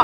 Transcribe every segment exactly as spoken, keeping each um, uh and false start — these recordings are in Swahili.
Yeah.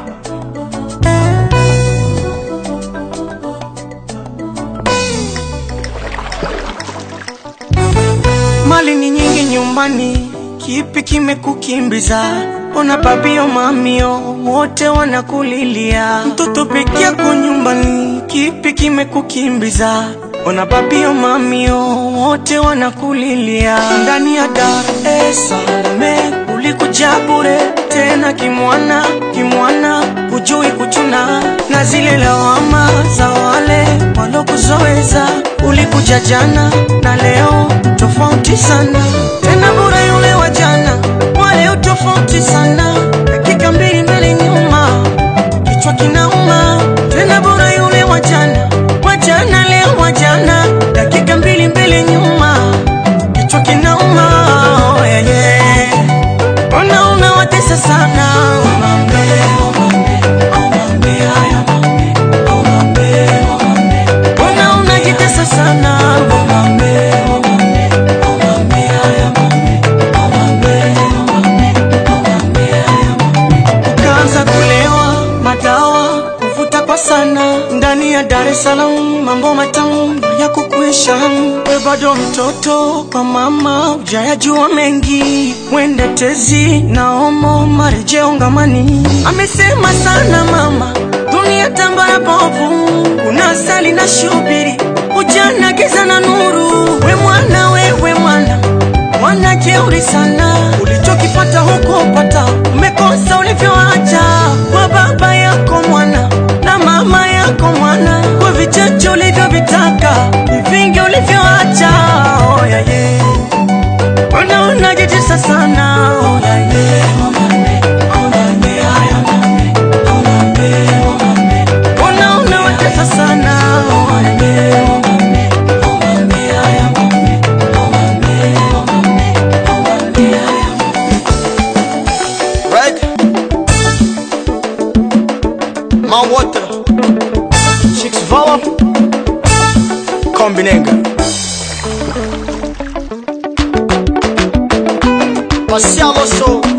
Mali ni nyingi nyumbani, kipi kimekukimbiza? Ona babio mamio wote wanakulilia. Mtoto peke yako nyumbani, kipi kimekukimbiza? Ona babio mamio wote wanakulilia. Ndani ya Dar es Salaam ulikuja bure, tena kimwana kimwana, hujui kuchuna na zile lawama za wale walokuzoeza. Ulikuja jana na leo tofauti sana, tena bure yule wa jana, wale tofauti sana. Dakika mbili mbele nyuma, kichwa kinauma. Tena bure yule wa jana, wa jana leo wa jana, dakika mbili mbele nyuma, kichwa kinauma. Oh yeah yeah, ona unawatesa sana. Omambe, omambe, omambe, haya omambe, omambe, omambe, ona unajitesa sana. Omambe, omambe, omambe, haya omambe, omambe, omambe, omambe, haya omambe. Ukaanza kulewa madawa, kuvuta kwa sana. Ndani ya Dar es Salaam mambo matamu ya kukuisha. We bado mtoto kwa mama, hujayajua mengi. Mwende tezi na omo, marejeo ngamani. Amesema sana mama, dunia tambara bovu, unasali na shubiri, ujana giza na nuru. We mwana, wewe mwana, mwana jeuri sana. Ulichokipata huko pata, umekosa ulivyoacha. Kwa baba yako mwana na mama yako mwana, kwa vichache ulivyovitaka, vingi ulivyoacha. Oh yeah yeah, ona unajitesa sana. Oh yeah yeah, omambe, omambe, haya omambe, omambe, omambe, ona unawatesa sana. Oh yeah yeah, omambe, omambe, haya omambe, omambe, omambe, omambe, haya omambe. Right? Man water, Chicks Vala, Kombinenga, Passiamo so.